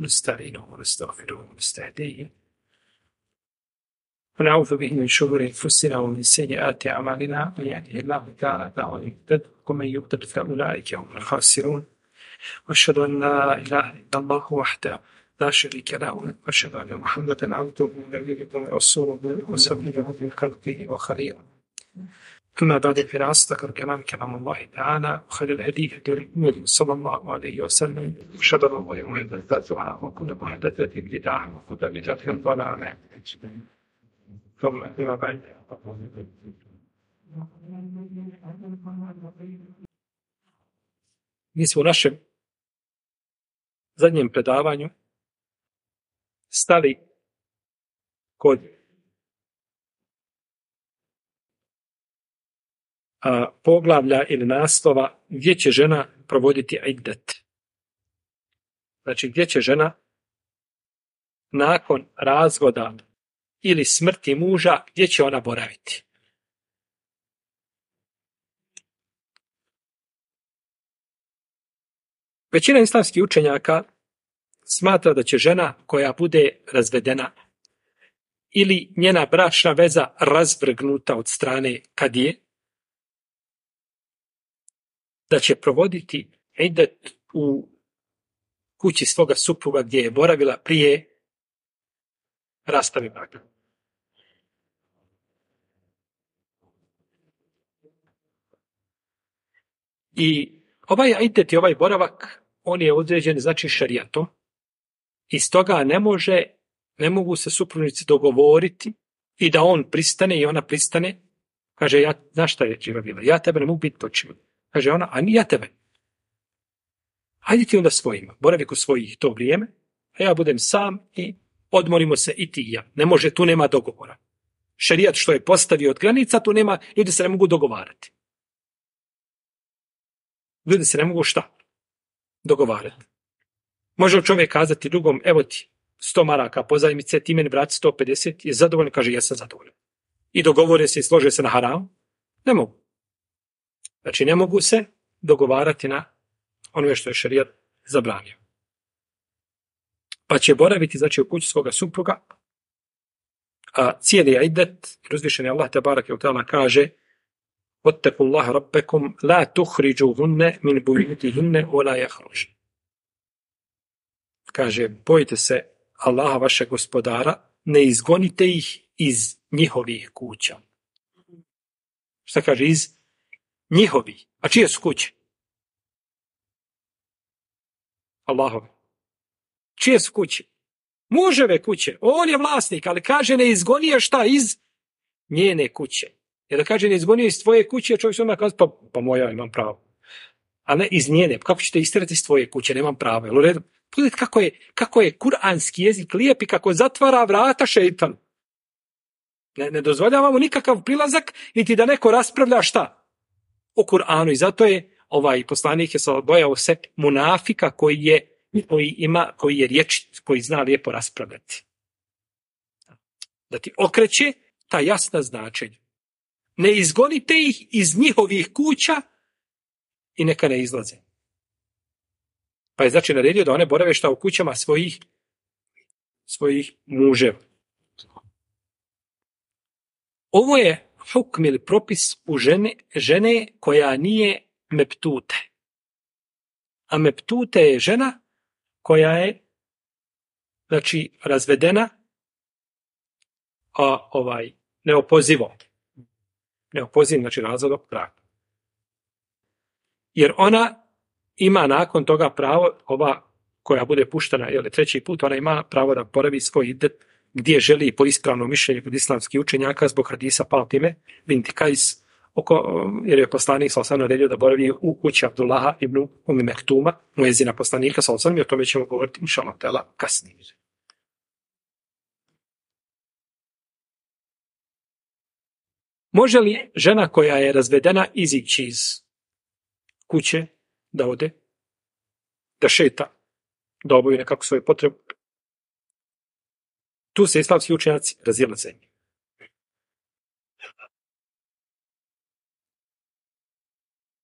نستعينه ونستغفره ونستهديه ونعوذ به من شرور أنفسنا ومن سيئات أعمالنا من يهده الله تعالى فهو المهتد ومن يضلل فأولئك هم الخاسرون وأشهد أن لا إله إلا الله وحده لا شريك له وأشهد أن محمدا عبده ونبيه ورسوله وصفيه من خلقه وخليله. أما بعد فإن أصدق الكلام كلام الله تعالى وخير الهدي هدي محمد صلى الله عليه وسلم وشر الأمور محدثاتها وكل محدثة بدعة وكل بدعة ضلالة. ثم أما بعد mi smo u našem zadnjem predavanju stali kod poglavlja ili naslova gdje će žena provoditi iddet. Znači gdje će žena nakon razvoda ili smrti muža, gdje će ona boraviti. Većina islamskih učenjaka smatra da će žena koja bude razvedena ili njena bračna veza razvrgnuta od strane kadije, da će provoditi iddet u kući svoga supruga gdje je boravila prije rastave braka. I ovaj iddet i ovaj boravak, on je određen znači šerijatom i stoga ne mogu se supružnici dogovoriti i da on pristane i ona pristane. Kaže, ja, znaš šta je živa bila, ja tebe ne mogu biti točima. Kaže ona, a ni ja tebe. Hajde ti onda svojima, boravi kod svojih to vrijeme, a ja budem sam i odmorimo se i ti i ja. Ne može, tu nema dogovora. Šerijat što je postavio od granica, tu nema, ljudi se ne mogu dogovarati. Ljudi se ne mogu šta? Dogovarati. Može li čovjek kazati drugom, evo ti 100 maraka pozajmice, ti meni vrati 150, je zadovoljan, kaže ja sam zadovoljan. I dogovore se i slože se na haram? Ne mogu. Znači ne mogu se dogovarati na onome što je šerijat zabranio. Pa će boraviti znači u kući svoga supruga, a cijeli iddet, uzvišeni Allah tebareke ve teala kaže: "Wattaqullaha rabbakum la tukhrijuhunna min buyutihinna wa la yakhruj." Kaže, bojite se Allaha vašeg gospodara, ne izgonite ih iz njihovih kuća. Šta kaže iz njihovih? A čije su kuće? Allahove. Čije su kuće? Muževe kuće. On je vlasnik, ali kaže ne izgonije šta iz njene kuće. Jer da kaže ne izgonije iz tvoje kuće, čovjek se odmah kaže pa moja imam pravo. A ne iz njene. Kako ćete istirati iz tvoje kuće? Nemam pravo. Jel u redu? Pogledajte kako je kuranski jezik lijep i kako zatvara vrata šeitanu. Ne dozvoljavamo nikakav prilazak, niti da neko raspravlja šta? O Kur'anu. I zato je ovaj poslanik je bojao se munafika koji je rječit, koji zna lijepo raspravljati. Da ti okreće ta jasna značenja. Ne izgonite ih iz njihovih kuća i neka ne izlaze. Pa je znači naredio da one borave šta u kućama svojih muževa. Ovo je hukm ili propis u žene koja nije meptute. A meptute je žena koja je znači razvedena neopozivo. Neopoziv znači razvod od braka. Jer ona ima nakon toga pravo, ova koja bude puštena treći put, ona ima pravo da boravi svoj iddet gdje želi po ispravnom mišljenju kod islamskih učenjaka zbog hadisa Fatime binti Kajs, jer je poslanik sallallahu alejhi ve sellem naredio da boravi u kući Abdullaha ibn Ummi Mektuma, muezina poslanika sallallahu alejhi ve sellem, i o tome ćemo govoriti inshallah ta'ala kasnije. Može li žena koja je razvedena izići iz kuće da ode, da šeta, da obavi nekako svoju potrebu? Tu se islamski učenjaci razilaze.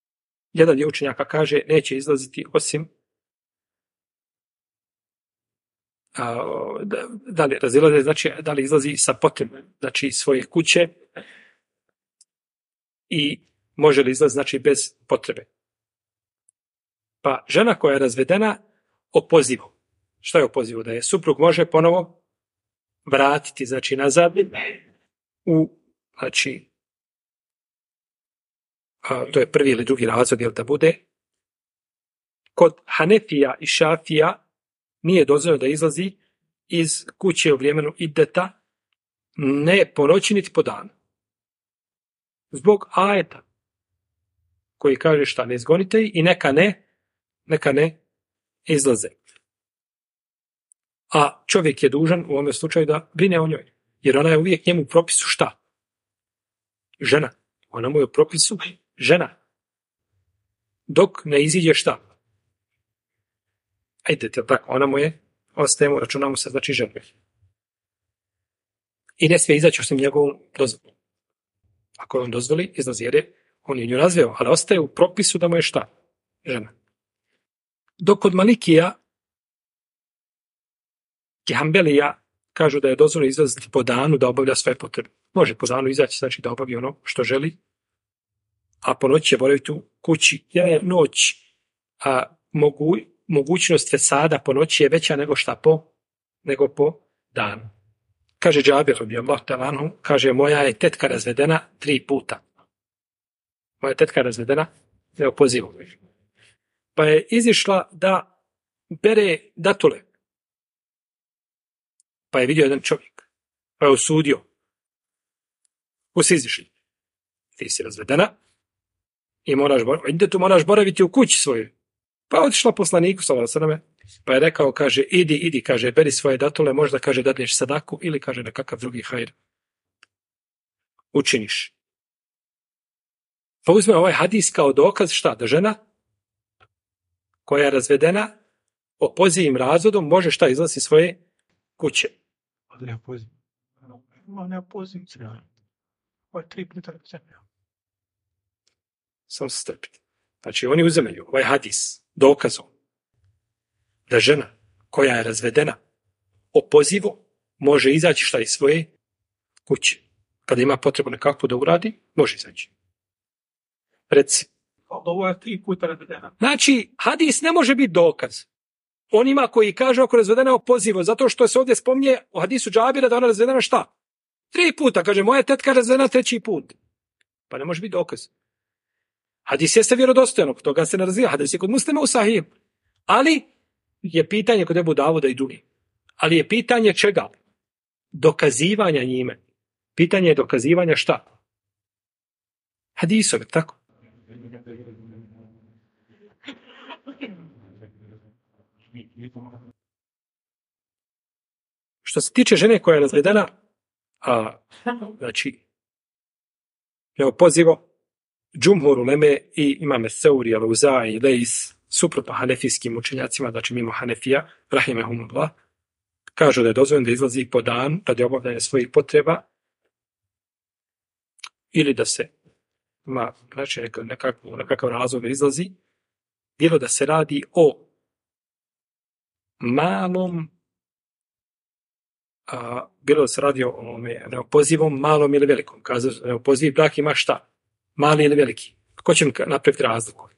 Jedan dio učenjaka kaže neće izlaziti osim da li razilaze, znači da li izlazi sa potrebe, znači iz svoje kuće i može li izlaz, znači bez potrebe. Pa žena koja je razvedena opozivom. Šta je opozivo? Da je suprug može ponovo vratiti, znači nazad u, znači, to je prvi ili drugi razlog, jel da bude. Kod Hanefija i Šafija nije dozvoljeno da izlazi iz kuće u vremenu ideta, ne po noći niti po danu. Zbog ajeta koji kaže šta, ne izgonite ih i neka ne izlaze. A čovjek je dužan u ovome slučaju da brine o njoj, jer ona je uvijek njemu u propisu šta? Žena. Ona mu je u propisu žena. Dok ne iziđe šta? Ajde, tako, ona mu je, ostajemo, računamo se, znači žena. I ne smije izaći osim njegovom dozvolom. Ako on dozvoli, izlazi, jer je on je nju razveo, ali ostaje u propisu da mu je šta? Žena. Dok kod Malikija i Hanbelija kažu da je dozvoljeno izlaziti po danu da obavlja svoje potrebe. Može po danu izaći, znači da obavi ono što želi, a po noći će boraviti u kući. Je noć, a mogućnost fesada po noći je veća nego po danu. Kaže Džabir radijallahu ta'ala anhu, kaže moja je tetka razvedena 3 puta. Moja tetka razvedena neopozivom. Pa je izišla da bere datule. Pa je vidio jedan čovjek. Pa je osudio. Ko si izišli? Ti si razvedena i moraš boraviti u kući svojoj. Pa je otišla poslaniku sallallahu alejhi ve selleme, pa je rekao, kaže, idi, kaže, beri svoje datule, možda, kaže, dadneš sadaku ili, kaže, nekakav drugi hajr učiniš. Pa uzme ovaj hadis kao dokaz šta? Da žena koja je razvedena opozivim razvodom može šta izlaziti svoje kuće. Ne opozim se. Ovo je 3 puta razvedena. Samo se strpite. Znači, oni uzemaju ovaj hadis dokazom da žena koja je razvedena opozivo može izaći šta iz svoje kuće. Kada ima potrebu nekako da uradi, može izaći. Reci. Ovo je 3 puta razvedena. Znači, hadis ne može biti dokaz onima koji kažu ako je razvedena opozivo, zato što se ovdje spominje u hadisu Džabira da ona razvedena šta? 3 puta, kaže, moja tetka razvedena 3. put. Pa ne može biti dokaz. Hadis jeste vjerodostojan, oko toga se ne razvija. Hadis je kod Muslima u Sahih. Ali je pitanje kod Ebu Davuda i drugi. Ali je pitanje čega? Dokazivanja njime. Pitanje je dokazivanja šta? Hadisove, tako? Što se tiče žene koja je razvedena, znači, neopozivo, Džumhur uleme i imame Seuri, Al-Uza i Leis, suprotno hanefijskim učenjacima, znači mimo Hanefija, rahimehumullah, kažu da je dozvoljeno da izlazi po dan radi obavljanja svojih potreba ili da se ima, znači, nekakav razlog da izlazi, bilo da se radi o malom, bilo da se radi o neopozivom, malom ili velikom. Kazao, neopoziv brak ima šta? Mali ili veliki. Ko će mi napraviti razliku?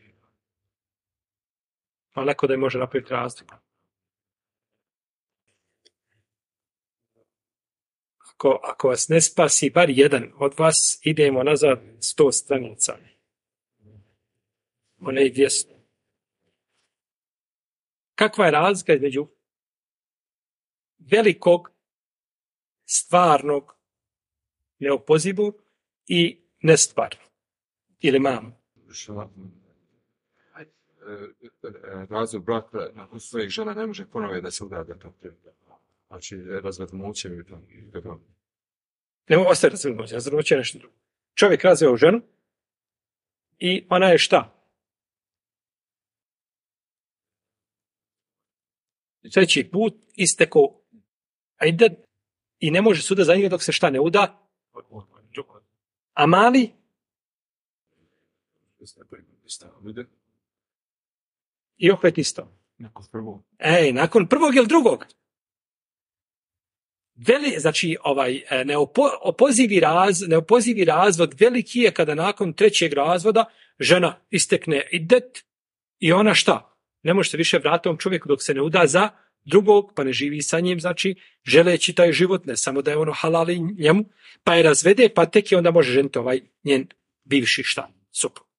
Pa neko da je može napraviti razliku. Ako vas ne spasi bar jedan od vas, idemo nazad 100 stranica. One i 200. Kakva je razlika između velikog, stvarnog, neopozivog i nestvarno? Ili malo? Razvod braka nakon svojih žena ne može ponovno da se udaje to. Znači, razvedmuće mi to. Ne mogu ostaje razvedmuće, razvedmuće je nešto drugo. Čovjek razveo ženu i ona je šta? 3. put isteko ajde i ne može suda za njega dok se šta ne uda. A mali? I opet isto. Nakon prvog. Nakon prvog ili drugog? Znači, neopozivi razvod veliki je kada nakon 3. razvoda žena istekne idet i ona šta? Ne može se više vratiti ovom čovjeku dok se ne uda za drugog, pa ne živi sa njim, znači, želeći taj život, ne samo da je ono halali njemu, pa je razvede, pa tek je onda može ženiti njen bivši šta? Suprug.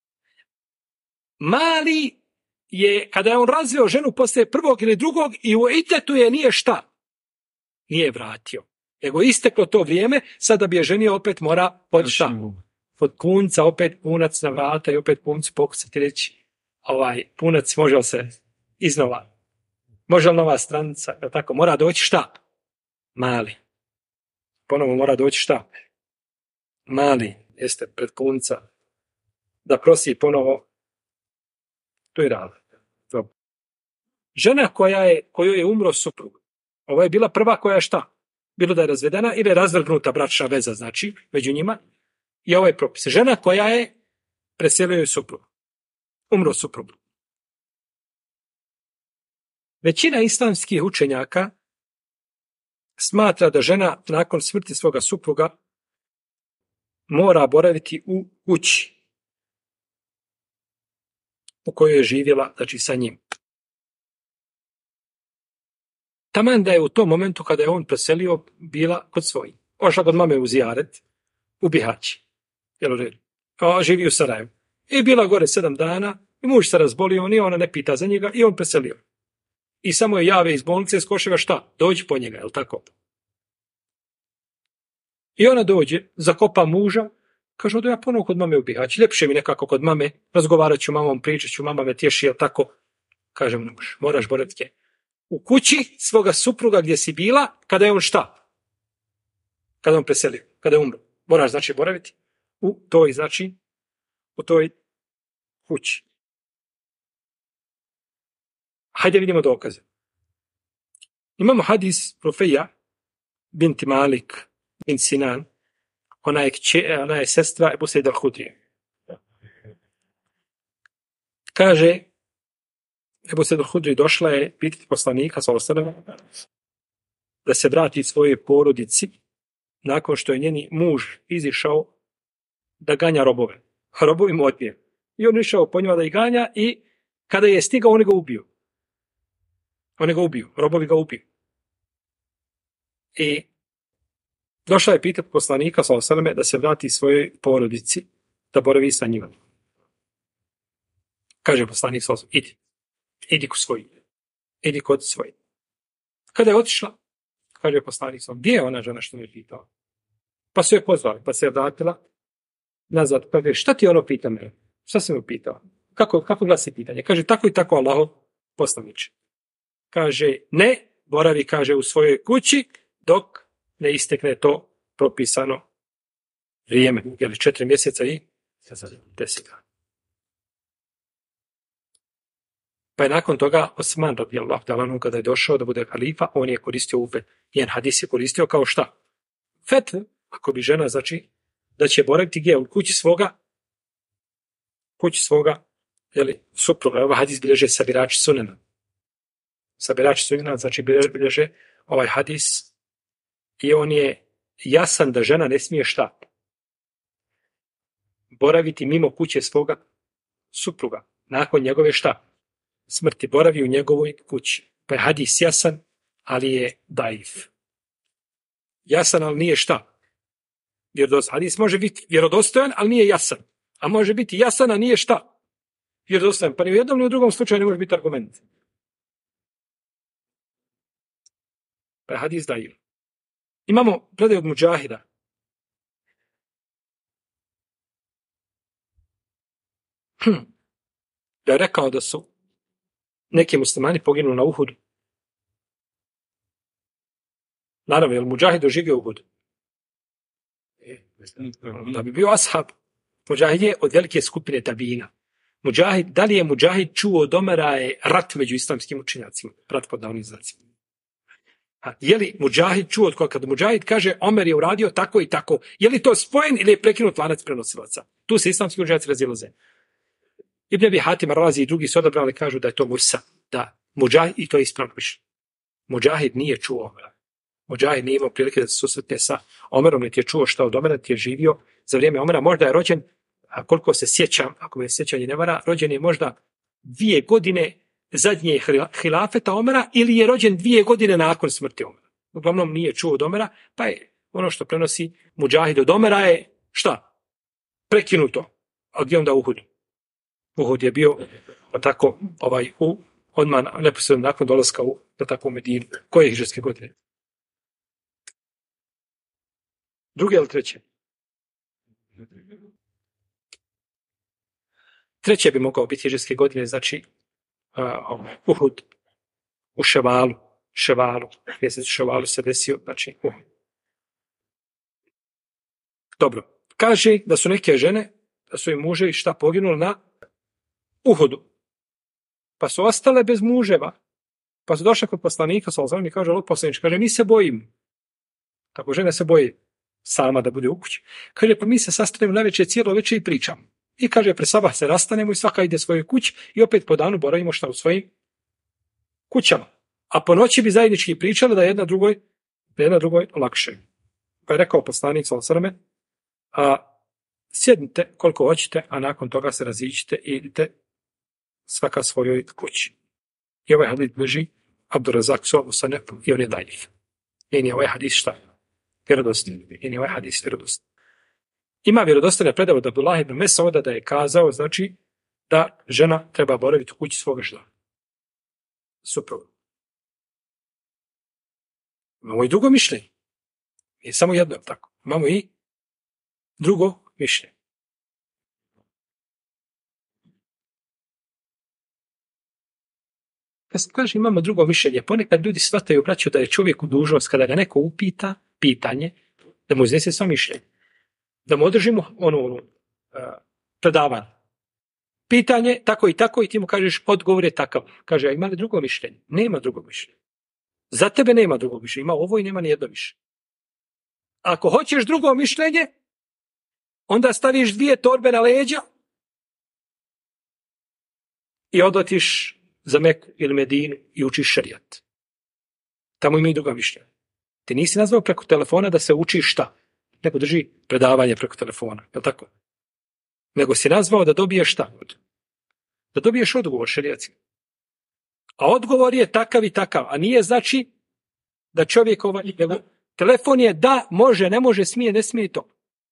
Mali je, kada je on razveo ženu poslije prvog ili drugog i u itetu je nije šta? Nije vratio. Nego isteklo to vrijeme, sada bi je ženio opet mora pod šta? Pod punca, opet punac na vrata i opet puncu pokucati reći punac može li se iznova, može li nova stranica, tako, mora doći šta? Mali. Ponovo mora doći šta? Mali, jeste pred punca, da prosi ponovo. To je razlog. Žena kojoj je umro suprug, ovo je bila prva koja je šta? Bilo da je razvedena ili je razvrgnuta bračna veza, znači, među njima. I ovo je propis. Žena koja je preselio suprug. Umro suprug. Većina islamskih učenjaka smatra da žena nakon smrti svoga supruga mora boraviti u kući u kojoj je živjela, znači sa njim. Taman da je u tom momentu kada je on preselio bila kod svojih. Ošla kod mame u Zijaret, u Bihaći. Živi u Sarajevu. I bila gore 7 dana, i muž se razbolio, ni ona ne pita za njega, i on preselio. I samo je jave iz bolnice, iz Koševa, šta? Dođi po njega, jel tako? I ona dođe, zakopa muža, kaže, da ja ponovo kod mame u Bihaći, ljepše mi nekako kod mame, razgovarat ću mamom, pričat ću, mama me tješi, jel tako? Kažem, ne možeš, moraš boraviti u kući svoga supruga gdje si bila, kada je on šta? Kada je on preselio, kada je umro. Moraš, znači, boraviti u toj kući. Hajde vidimo dokaze. Imamo hadis Rufeja binti Malik bin Sinan, ona je sestra Ebu Sejda al-Hudrije. Kaže, Ebu Sejda al-Hudrije došla je pitati poslanika da se vrati svojoj porodici nakon što je njeni muž izišao da ganja robove. Robovi mu odbije. I on išao po njima da ih ganja i kada je stigao, oni ga ubiju. Robovi ga ubiju. I došla je pitati poslanika da se vrati svojoj porodici da boravi sa njima. Kaže poslanik idi kod svojih. Idi kod svojih. Kada je otišla, kaže poslanik gdje je ona žena što me pitala? Pa su je pozvali, pa se je vratila nazad. Kaže, šta ti ono pita mene? Šta se me pitala? Kako glasi pitanje? Kaže, tako i tako Allahov poslaniče. Kaže, ne, boravi, kaže, u svojoj kući dok ne istekne to propisano vrijeme. Jeli 4 mjeseca i 10 dana. Pa je nakon toga Osman radijallahu ta'ala kada je došao da bude halifa, on je koristio njen hadis je koristio kao šta? Fetvu, ako bi žena, znači, da će boraviti gdje? U kući svoga, jeli, supruga. Ovaj hadis bilježe sabirači sunena. Sabirači sunena, znači bilježe ovaj hadis i on je jasan da žena ne smije šta? Boraviti mimo kuće svoga supruga. Nakon njegove šta? Smrti, boravi u njegovoj kući. Pa je hadis jasan, ali je daif. Jasan, ali nije šta? Hadis može biti vjerodostojan, ali nije jasan. A može biti jasan, a nije šta? Vjerodostojan. Pa ni u jednom ni u drugom slučaju ne može biti argument. Pa je hadis daif. Imamo predaj od Mudžahida. Da je rekao da su neki muslimani poginuli na Uhudu. Naravno, je li Mudžahid doživio Uhud? Da bi bio ashab. Mudžahid je od velike skupine tabina. Da li je Mudžahid čuo od Omera je rat među islamskim učenjacima? Rat pod navodnim znacima. Je li Mudžahid čuo kad Mudžahid kaže Omer je uradio tako i tako? Je li to spojen ili je prekinut lanac prenosilaca? Tu se islamski učenjaci razilaze. Ibn Abi Hatim Razi i drugi su odabrali, kažu da je to Mursa. Da Mudžahid, i to je ispravno piše. Mudžahid nije čuo Omera. Muđahid nije imao prilike da se susretne sa Omerom, niti je čuo šta od Omera, niti je živio za vrijeme Omera. Možda je rođen, a koliko se sjećam, ako me sjećanje ne vara, rođen je možda 2 godine zadnje hilafeta Omera ili je rođen 2 godine nakon smrti Omera. Uglavnom nije čuo od Omera, pa je ono što prenosi Muđahid od Omera je šta? Prekinuto. A gdje onda Uhud? Uhud je bio tako odmah neposredno nakon dolaska u Medinu. Koje hidžretske godine? 2. ili 3? 3. bi mogao biti hidžretske godine, znači Uhud u Ševalu, mjesec Ševalu se desio, znači Uhud. Dobro, kaže da su neke žene, da su im muževi šta poginuli na Uhudu, pa su ostale bez muževa, pa su došle kod poslanika, i kaže, poslanič, kaže, mi se bojimo. Tako žene se boji sama da bude u kući. Kaže, pa mi se sastanemo navečer cijelo večer i pričamo. I kaže, pre sabah se rastanemo i svaka ide svojoj kući i opet po danu boravimo šta u svojim kućama. A po noći bi zajednički pričali da jedna drugoj lakše. Pa je rekao poslanik sjednite koliko hoćete, a nakon toga se raziđite i idite svaka svojoj kući. I ovaj hadis bliži Abdurazak Sobu Sanepu i on je dalje. I nije ovaj hadis šta? Vjerodostojni. I nije ovaj hadis vjerodostojni. Ima vjerodostojne predave od Abdullah ibn Mesauda da je kazao, znači, da žena treba boraviti u kući svoga supruga. Imamo i drugo mišljenje. I samo jedno je tako. Imamo i drugo mišljenje. Kaže, imamo drugo mišljenje. Ponekad ljudi shvataju, braću, da je čovjeku dužnost kada ga neko upita pitanje, da mu iznese sva mišljenje. Da mu održimo predavanje. Pitanje, tako i tako, i ti mu kažeš, odgovor je takav. Kaže, a ima li drugo mišljenje? Nema drugog mišljenja. Za tebe nema drugog mišljenja. Ima ovo i nema ni jedno mišljenje. Ako hoćeš drugo mišljenje, onda staviš 2 torbe na leđa i odotiš za Meku ili Medinu i učiš šerijat. Tamo ima i druga mišljenja. Ti nisi nazvao preko telefona da se učiš šta? Nego drži predavanje preko telefona. Je li tako? Nego si nazvao da dobiješ šta? Da dobiješ odgovor šerijatski. A odgovor je takav i takav. A nije znači da čovjek nego telefon je da, može, ne može, smije, ne smije to.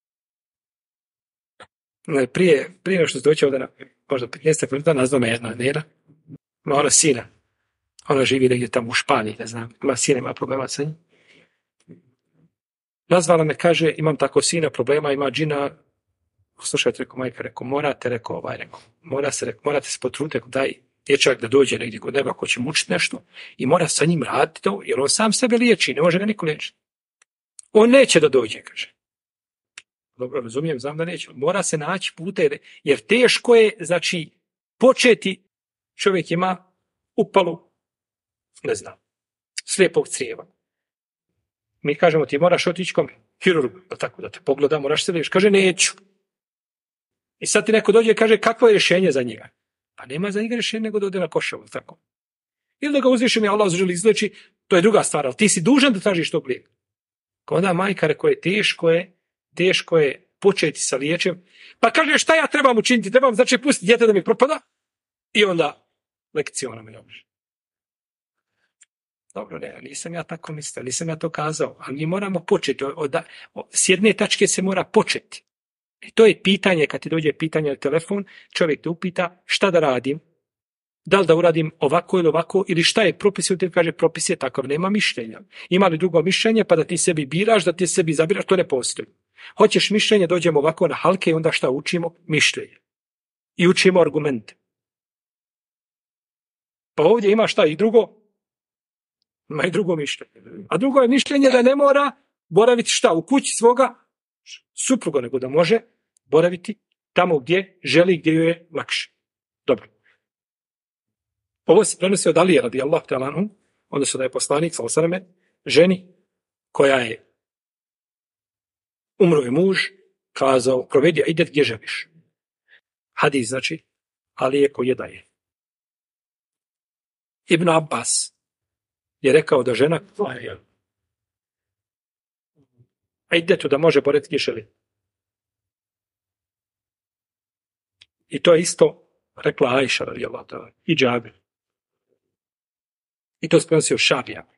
Prije što se doćeo da možda 15 minuta nazva me jedna nera. Ima ona sina. Ona živi negdje tamo u Španiji, ne znam. Ima sina, ima problema sa njim. Nazvala me, kaže, imam tako sina, problema, ima džina. Slušajte, rekao majka, morate se potruditi, daj dječak da dođe negdje kod neba ko će mučiti nešto i mora sa njim raditi to, jer on sam sebe liječi, ne može ga niko liječiti. On neće da dođe, kaže. Dobro, razumijem, znam da neće. Mora se naći puta, jer teško je, znači, početi, čovjek ima upalu, ne znam, slijepog crijeva. Mi kažemo, ti moraš otići kom hirurgu, tako da te pogleda, moraš se liječiti. Kaže, neću. I sad ti neko dođe i kaže, kakvo je rješenje za njega? Pa nema za njega rješenje nego da ode na Koševo, tako. Ili da ga uzvišeni Allah želi izleči, to je druga stvar, ali ti si dužan da tražiš tog lijeka. Onda majka rekao je, teško je početi sa liječem. Pa kaže, šta ja trebam učiniti? Trebam, znači, pustiti dijete da mi propada? I onda lekcija ona mi dođe. Dobro, ne, nisam ja tako mislio, nisam ja to kazao, ali mi moramo početi. S jedne tačke se mora početi. I to je pitanje, kad ti dođe pitanje na telefon, čovjek te upita šta da radim, da li da uradim ovako ili ovako, ili šta je propis, ili ti kaže propis je takav, nema mišljenja. Ima li drugo mišljenje, pa da ti sebi biraš, da ti sebi zabiraš, to ne postoji. Hoćeš mišljenje, dođemo ovako na halke i onda šta učimo? Mišljenje. I učimo argumente. Pa ovdje ima šta i drugo? Ima i drugo mišljenje. A drugo je mišljenje da ne mora boraviti šta? U kući svoga supruga, nego da može boraviti tamo gdje želi, gdje joj je lakše. Dobro. Ovo se prenosi od Alije radijallahu ta'ala anhu, odnosno da je poslanik sallallahu ženi koja je umro je muž, kazao, provedi, ide gdje želiš. Hadis znači, Alije ko je daje. Ibn Abbas je rekao da žena a idetu da može boriti kišeli. I to je isto rekla Ajša radijallahu ta'ala i Džabir. I to prenosio Šabija.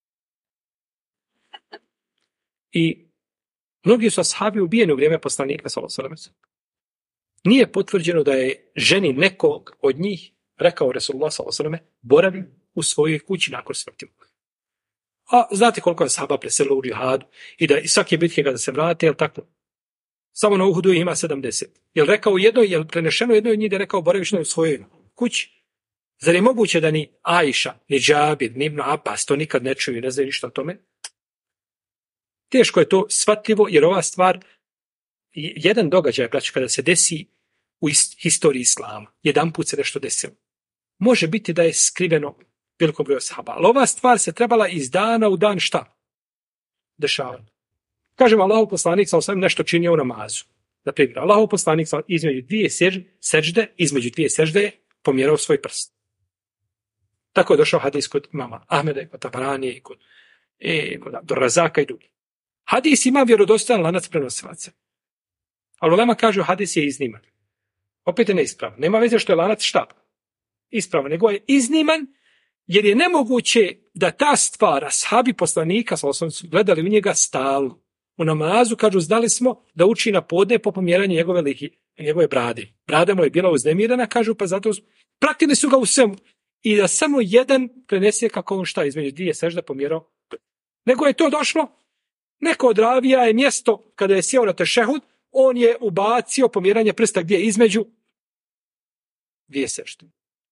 I mnogi su ashabi ubijeni u vrijeme poslanika sallallahu alejhi ve sellem. Nije potvrđeno da je ženi nekog od njih rekao Resulullah sallallahu alejhi ve sellem boravi u svojoj kući nakon smrti. A znate koliko je ashaba preselilo u džihadu i da svake bitke kada se vrate, jel tako? Samo na Uhudu ima 70. Jel rekao jednoj, jel prenešeno jednoj od njih da je rekao boraviš u svojoj kući? Zar je moguće da ni Ajša, ni Džabir, ni Ibn Abbas to nikad ne čuju i ne znaju ništa o tome? Teško je to shvatljivo jer ova stvar, jedan događaj, braćo, kada se desi u historiji islama, jedan put se nešto desilo. Može biti da je skriveno veliko broj ashaba, ali ova stvar se trebala iz dana u dan šta? Dešavati. Kažem, Allahov poslanik sam nešto činio u namazu. Na primjer, Allahov poslanik sam između dvije sežde je pomjerao svoj prst. Tako je došao hadis kod mama Ahmeda i kod Tabaranije i kod Abdurrazaka i drugi. Hadis ima vjerodostojan lanac prenosilaca. Ali ulema kaže hadis je izniman. Opet je neispravan. Nema veze što je lanac šta? Ispravan, nego je izniman jer je nemoguće da ta stvar, ashabi poslanika su gledali u njega stalno. U namazu, kažu, znali smo da uči na podne po pomjeranju njegove brade. Brada mu je bila uznemirana, kažu, pa zato pratili su ga u svemu. I da samo jedan prenese kako on šta između dvije sežde pomjerao. Nego je to došlo, neko od ravija je mjesto kada je sjeo na tešehud, on je ubacio pomjeranje prsta gdje između dvije sežde.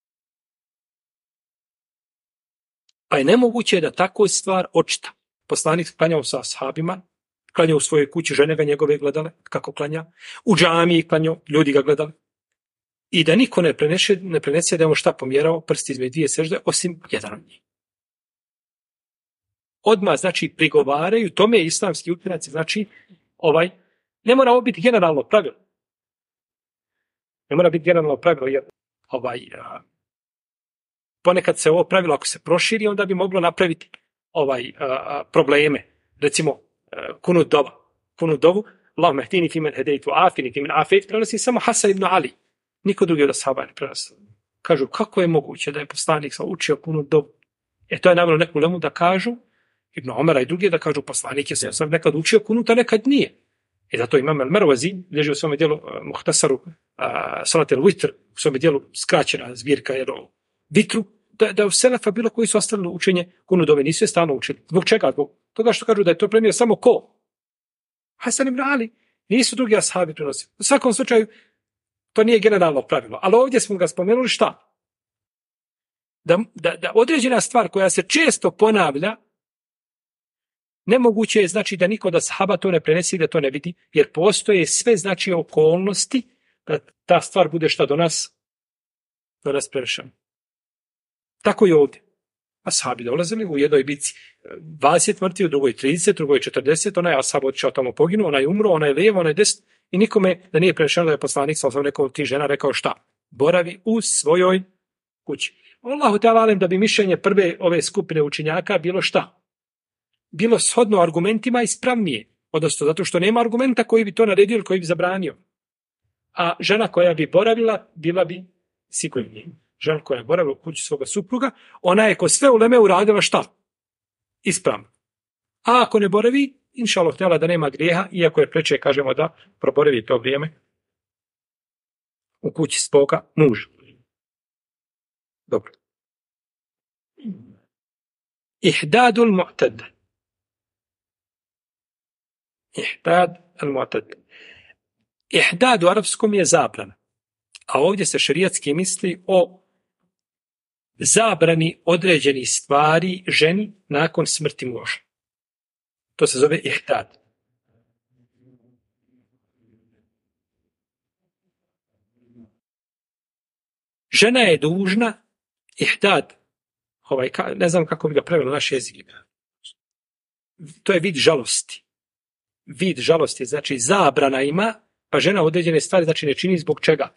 Pa je nemoguće da tako stvar očita. Poslanik klanjao sa ashabima, klanjao u svojoj kući, žene ga njegove gledale, kako klanja, u džamiji klanjao, ljudi ga gledali. I da niko ne prenese da je on šta pomjerao prst između dvije sežde, osim jedan od njih. Odmah, znači, prigovaraju, tome islamski učenjaci, znači, ne mora ovo biti generalno pravilo. Ne mora biti generalno pravilo, jer ponekad se ovo pravilo, ako se proširi, onda bi moglo napraviti probleme. Recimo, kunut dovu, Allahumma hdini fi men hedejtu, afini fi men afejt, prenosi samo Hasan ibn Ali. Niko drugi od ashaba ne prenosi. Kažu, kako je moguće da je poslanik učio kunut dovu? To je navelo neku lemu da kažu, Ibn Omara i drugi da kažu, poslanik je se nekad učio kunut, a nekad nije. Zato imam Al-Marwazi, leži u svome dijelu Muhtasaru, Salat al-Witr, u svome dijelu skraćena zbirka, vitru, da u selefa bilo koji su ostali učenje kunut dove, nisu je stalno učili. Zbog čega? Zbog toga što kažu da je to premijer samo ko? Hasan ibn Ali. Nisu drugi ashabi prenosili. U svakom slučaju, to nije generalno pravilo. Ali ovdje smo ga spomenuli šta? Da određena stvar koja se često ponavlja, nemoguće je znači da niko od ashaba to ne prenesi i da to ne vidi, jer postoje sve znači okolnosti da ta stvar bude šta do nas prenešena. Tako i ovdje. Ashabi dolazili u jednoj bici 20 mrtvi, u drugoj 30, u drugoj 40, onaj ashab otišao tamo poginuo, onaj umro, onaj lijevo, onaj desno, i nikome da nije prenešeno da je poslanik sa nekom od tih žena rekao šta? Boravi u svojoj kući. Allahu te alalem da bi mišljenje prve ove skupine učenjaka bilo šta? Bilo shodno argumentima ispravnije, odnosno zato što nema argumenta koji bi to naredio ili koji bi zabranio. A žena koja bi boravila, bila bi sigurnije. Žena koja je boravila u kući svoga supruga, ona je kod sve uleme uradila šta? Ispravno. A ako ne boravi, inša Allah htjela da nema grijeha, iako je preče, kažemo, da proboravi to vrijeme u kući svoga muža. Dobro. Ihdadul mu'tad. Ihdad u arapskom je zabrana. A ovdje se šerijatski misli o zabrani određenih stvari ženi nakon smrti muža. To se zove ihdad. Žena je dužna ihdad, ne znam kako bi ga prevelo naš jezik. To je vid žalosti. Vid žalosti, znači zabrana ima, pa žena određene stvari znači ne čini zbog čega?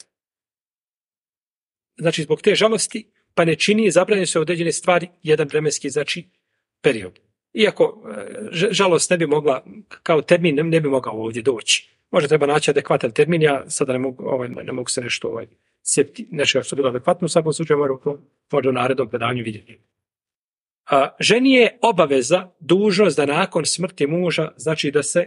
Znači zbog te žalosti, pa ne čini, zabranjene su određene stvari jedan vremenski, znači period. Iako, žalost, ne bi mogla, kao termin ne bi mogao ovdje doći. Možda treba naći adekvatan termin, ja sada ne mogu se nešto sjetiti, nešto što je bilo adekvatno, u svakom slučaju možda u narednom predavanju vidjeti. Ženi je obaveza, dužnost da nakon smrti muža, znači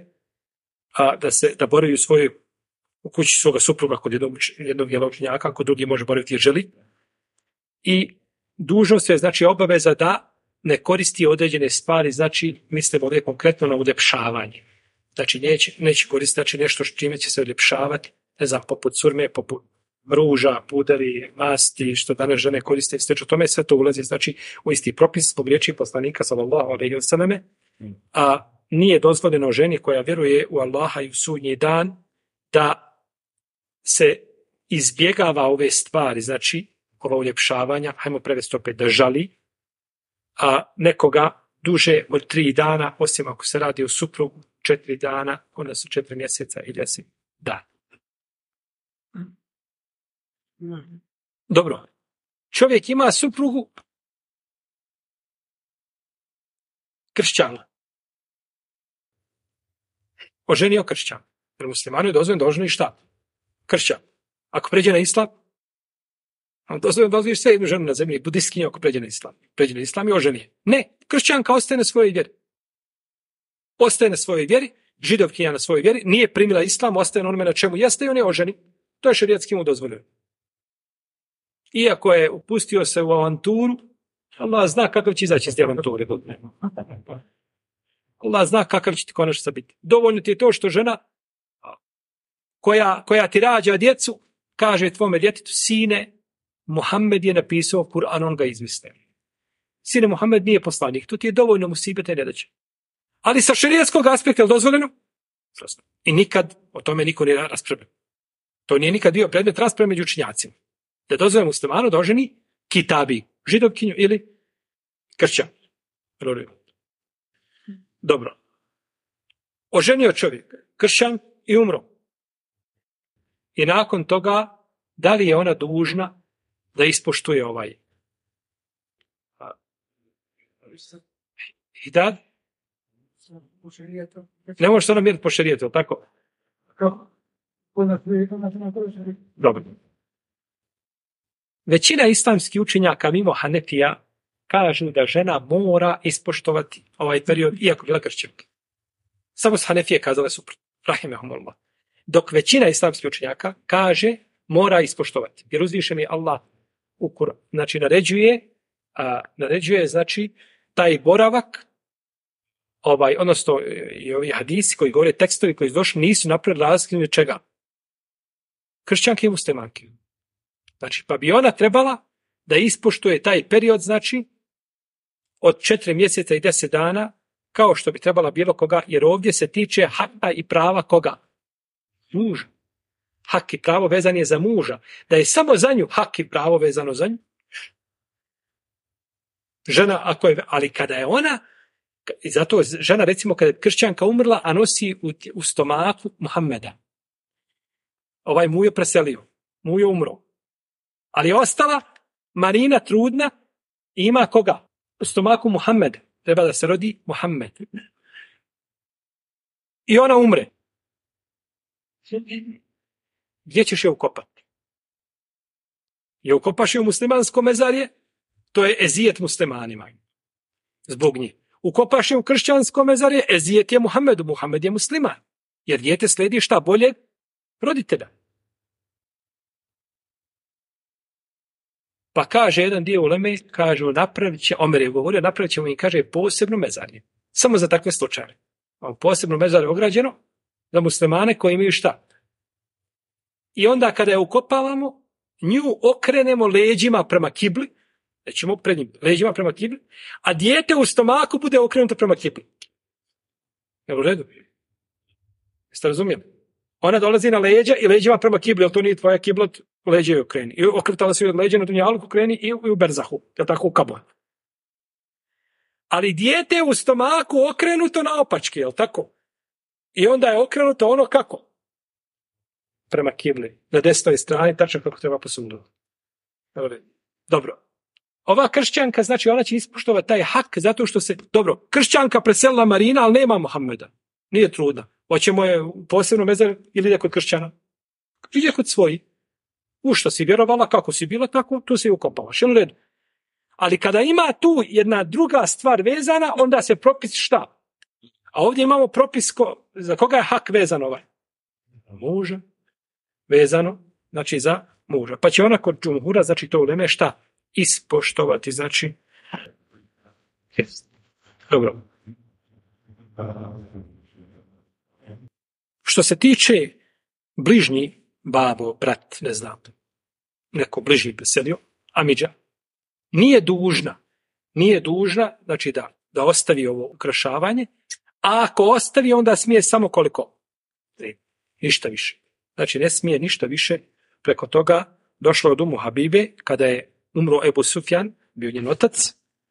da boravi u kući svoga supruga kod jednog vjerovčenjaka, kod drugi može boraviti jer želi. I dužnost je, znači, obaveza da ne koristi određene stvari, znači, mislimo ovdje konkretno na uljepšavanje. Znači, neće koristiti, znači, nešto čime će se uljepšavati, ne znam, poput surme, poput ruža, puderi, masti, što danas žene koriste, i o tome sve to ulazi, znači, u isti propis zbog riječi poslanika, sallallahu alejhi ve selleme, a nije dozvoljeno ženi koja vjeruje u Allaha i u sudnji dan da se izbjegava ove stvari, znači, ova uljepšavanja, hajmo prevesti opet, da žali, a nekoga duže od 3 dana, osim ako se radi o suprugu, 4 dana, onda su 4 mjeseca ili 10 dana. Dobro. Čovjek ima suprugu kršćanu. Oženio kršćan. Jer muslimanu je dozvoljeno da oženi šta? Kršćan. Ako pređe na islam, dozvoljeno da oženiš sve jednu ženu na zemlji, budistkinju ako pređe na islam. Pređe na islam i oženi. Ne, kršćanka ostaje na svojoj vjeri. Ostaje na svojoj vjeri, židovkinja na svojoj vjeri, nije primila islam, ostaje na onome na čemu jeste i on je oženi. To je šerijatski mu dozvoljeno. Iako je upustio se u avanturu, Allah zna kakav će izaći iz te avanture. Allah zna kakav će ti konačno biti. Dovoljno ti je to što žena koja ti rađa djecu, kaže tvome djetetu, sine, Muhammed je napisao Kur'an, on ga izmislio. Sine, Muhammed nije poslanik, to ti je dovoljno musibete i nedaće. Ali sa šerijatskog aspekta je dozvoljeno? I nikad o tome niko nije raspravljeno. To nije nikad bio predmet rasprave među učenjacima. Da je dozvoljeno muslimanu da oženi kitabi, židovkinju ili kršćan. Dobro. Oženio čovjek, kršćan i umro. I nakon toga, da li je ona dužna da ispoštuje i da ne može se ona mjeriti po šerijetu, tako? Dobro. Većina islamskih učenjaka mimo Hanefija kažu da žena mora ispoštovati ovaj period, iako bila kršćanka. Samo s Hanefije kazale suprotno. Rahimehumullah. Dok većina islamskih učenjaka kaže mora ispoštovati. Jer uzvišeni Allah znači naređuje znači taj boravak, odnosno i ovi hadisi koji govore, tekstovi koji su došli, nisu napravili razliku od čega? Kršćanke i muslimanke. Znači, pa bi ona trebala da ispoštuje taj period, znači, od 4 mjeseca i 10 dana, kao što bi trebala bilo koga, jer ovdje se tiče haka i prava koga? Muža. Hak i pravo vezan je za muža. Da je samo za nju hak i pravo vezano za nju. Žena, ali kada je ona, i zato žena, recimo, kada je kršćanka umrla, a nosi u stomaku Muhammeda. Ovaj mujo preselio. Mujo umro. Ali je ostala Marina trudna i ima koga? U stomaku Muhammed. Treba da se rodi Muhammed. I ona umre. Gdje ćeš je ukopati? Je ukopaš je u muslimansko mezarje? To je ezijet muslimanima. Zbog njih. Ukopaš je u kršćansko mezarje? Ezijet je Muhammedu. Muhammed je musliman. Jer dijete slijedi šta bolje? Roditelja. Pa kaže jedan dio uleme, kažu Omer je govorio, napravit ćemo im, kaže, posebno mezarje. Samo za takve slučaje. Posebno mezarje ograđeno za muslimane koji imaju šta? I onda kada je ukopavamo, nju okrenemo leđima prema kibli, nećemo pred njim, leđima prema kibli, a dijete u stomaku bude okrenuto prema kibli. Jel u redu? Jeste razumijeli? Ona dolazi na leđa i leđima prema kibli, ali to nije tvoja kibla, leđe joj okreni. I okretala se od leđa na dunjaluku kreni i u berzahu, je tako u Kabul. Ali dijete u stomaku okrenuto naopačke, je li tako? I onda je okrenuto ono kako? Prema kibli. Na desnoj strani, tačno kako treba po sundu. Dobro. Ova kršćanka, znači ona će ispoštovati taj hak zato što se, dobro, kršćanka preselila Marina, ali nema Muhammeda. Nije trudna. Hoćemo je posebno mezar ili ide kod kršćana? Ide kod svoji. U što si vjerovala, kako si bila, tako, tu si ukopavaš. Jel u redu? Ali kada ima tu jedna druga stvar vezana, onda se propis šta? A ovdje imamo propis za koga je hak vezan ovaj? Muža. Vezano, znači za muža. Pa će ona kod džumhura, znači to uleme šta? Ispoštovati, znači. Dobro. Što se tiče bližnji, babo, brat, ne znam, neko bližnji preselio, amidža, nije dužna, znači da ostavi ovo ukrašavanje, a ako ostavi, onda smije samo koliko? Ništa više. Znači ne smije ništa više. Preko toga došlo od Umu Habibe, kada je umro Ebu Sufjan, bio njen otac.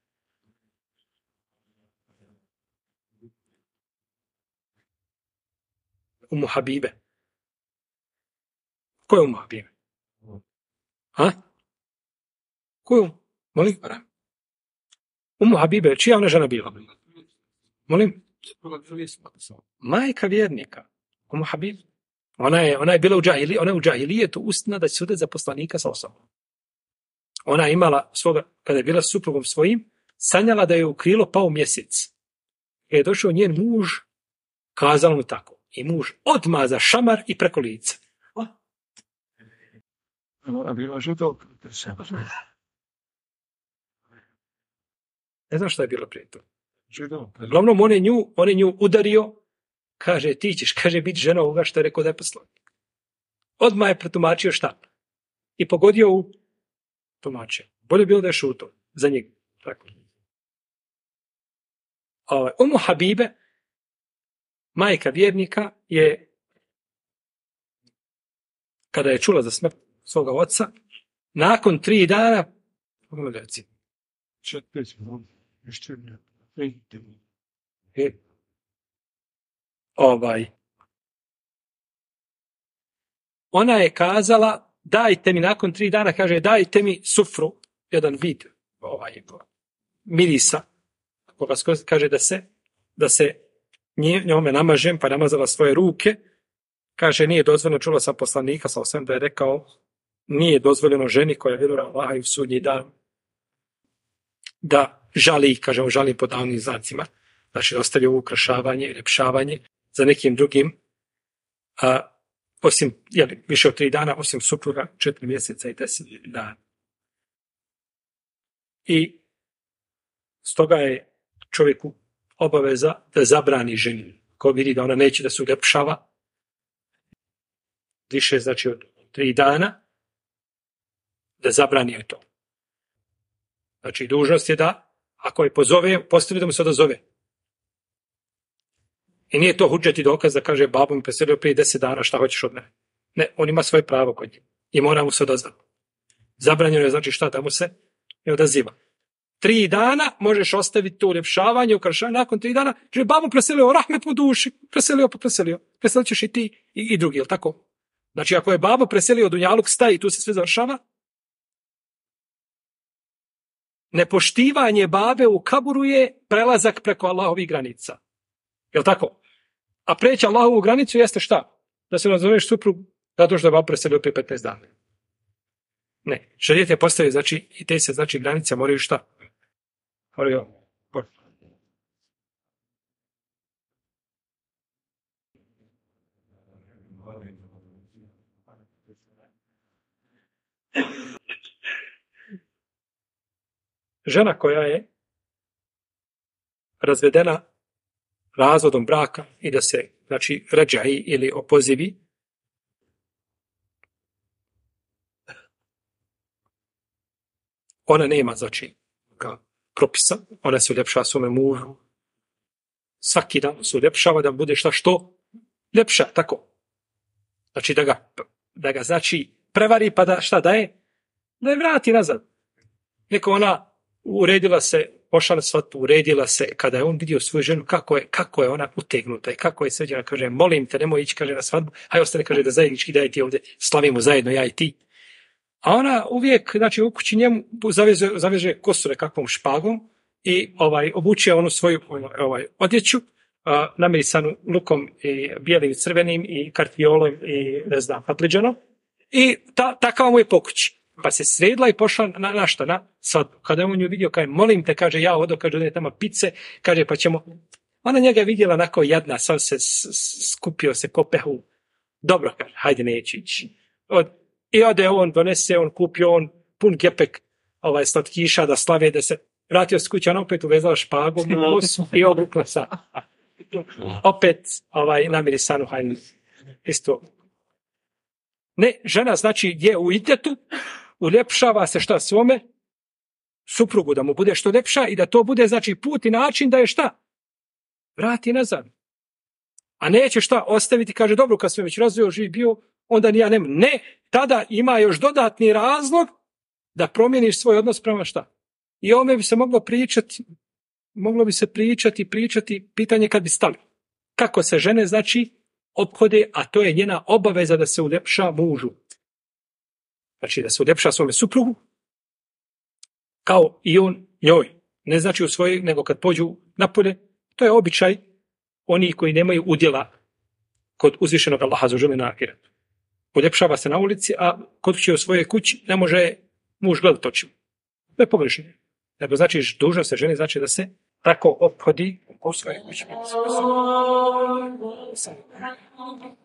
Umu Habibe. Ko je Umu Habibe? Ha? Ko je Molim? Umu Habibe, čija ona žena bila? Molim? Majka vjernika. Umu Habibe. Ona je bila u džahilijetu ustna da će suditi za poslanika sa osobom. Ona je imala svoga, kada je bila s suprugom svojim, sanjala da je u krilo pao mjesec. Kada je došao njen muž, kazala mu tako. I muž odmah za šamar i preko lica. Ona bila žuto. Ne znam šta je bilo prije to. Uglavnom, on je nju udario, kaže, ti ćeš, kaže, biti žena ovoga što je rekao da je poslanik. Odmah je pretumačio šta? I pogodio u tumačenje. Bolje bilo da je šuto za njega. Tako. Umu Habibe, majka vjernika, je, kada je čula za smrt svoga oca, nakon 3 dana, ona je kazala, dajte mi nakon 3 dana, kaže, dajte mi sufru, jedan vid mirisa, koga kaže da se njome namažem, pa namazala svoje ruke, kaže, nije dozvoljeno, čula sam poslanika, sa osam da je rekao, nije dozvoljeno ženi koja je vjeruje Allaha i u sudnji dan, da žali, kaže, on žali po davnim znacima, znači ostavi ovo ukrašavanje i ljepšavanje za nekim drugim, osim, više od 3 dana, osim supruga, 4 mjeseca i 10 dana. I stoga je čovjeku obaveza da zabrani ženi, ko vidi da ona neće da se uljepšava, više, znači od 3 dana, da zabrani joj to. Znači, dužnost je da, ako je pozove, postavi da mu se odazove. I nije to hudžet i dokaz da kaže, babo mi preselio prije 10 dana, šta hoćeš od mene? Ne, on ima svoje pravo kod njega i mora mu se odazvati. Zabranjeno je, znači šta, da mu se ne odaziva. 3 dana možeš ostaviti to uljepšavanje, ukrašavanje, nakon 3 dana, kaže, babo preselio, rahmet mu duši, preselit ćeš i ti i drugi, jel tako? Znači, ako je babo preselio dunjaluk, staje i tu se sve završava, nepoštivanje babe u kaburu je prelazak preko Allahovih granica. Jel tako? A preći Allahovu granicu jeste šta? Da se nazoveš suprug zato što je babo preselio prije 15 dana. Ne. Šarijet je postavio, znači, i te se, znači, granice moraju šta? Moraju. Žena koja je razvedena razvodom braka i da se, znači, rađaji ili opozivi, ona nema, znači, propisa, ona se uljepšava svome mužu, svaki dan se uljepšava da bude što ljepša, tako. Znači, da ga znači, prevari pa da šta daje? Da je vrati nazad. Neko ona uredila se, pošla na svatbu, uredila se, kada je on vidio svoju ženu, kako je ona utegnuta i kako je sveđena, kaže, molim te, nemoj ići, kaže, na svatbu, hajde ostane, kaže, da zajednički daj ti ovdje, slavimo zajedno, ja i ti. A ona uvijek, znači u kući njemu zaveže kosu nekakvom špagom i obuče onu svoju odjeću, namirisanu lukom i bijelim i crvenim i kartiolom i ne znam, patliđanom. I takav mu je po kući. Pa se sredila i pošla na šta? Na svadbu. Kada je on nju vidio, kaže, molim te, kaže, ja odo, kaže, da je tamo pice, kaže, pa ćemo... Ona njega je vidjela onako jadna, sam se skupio se ko pehu. Dobro, kaže, hajde, neće ići. I ode on, donese, on kupio, on pun gepek slatkiša da slave, da se vratio s kuće, on opet uvezala špagom i obukla sa opet namirisanu hajnu. Isto. Ne, žena znači je u idetu, uljepšava se šta svome suprugu, da mu bude što lepša i da to bude znači put i način da je šta? Vrati nazad. A neće šta ostaviti, kaže, dobro, kad sve već razvio, živ bio, onda ni ja nema. Ne, tada ima još dodatni razlog da promijeniš svoj odnos prema šta. I o ome bi se moglo bi se pričati, pitanje kad bi stali. Kako se žene, znači, ophode, a to je njena obaveza da se uljepša mužu. Znači, da se uljepša svome suprugu, kao i on njoj. Ne znači u svojoj, nego kad pođu napolje, to je običaj onih koji nemaju udjela kod uzvišenog Allaha za na ahiretu. Uljepšava se na ulici, a kod kuće u svojoj kući ne može muž gledati očima. To je pogrešno. Nego znači, dužnost se žene znači da se tako ophodi u svojoj kući.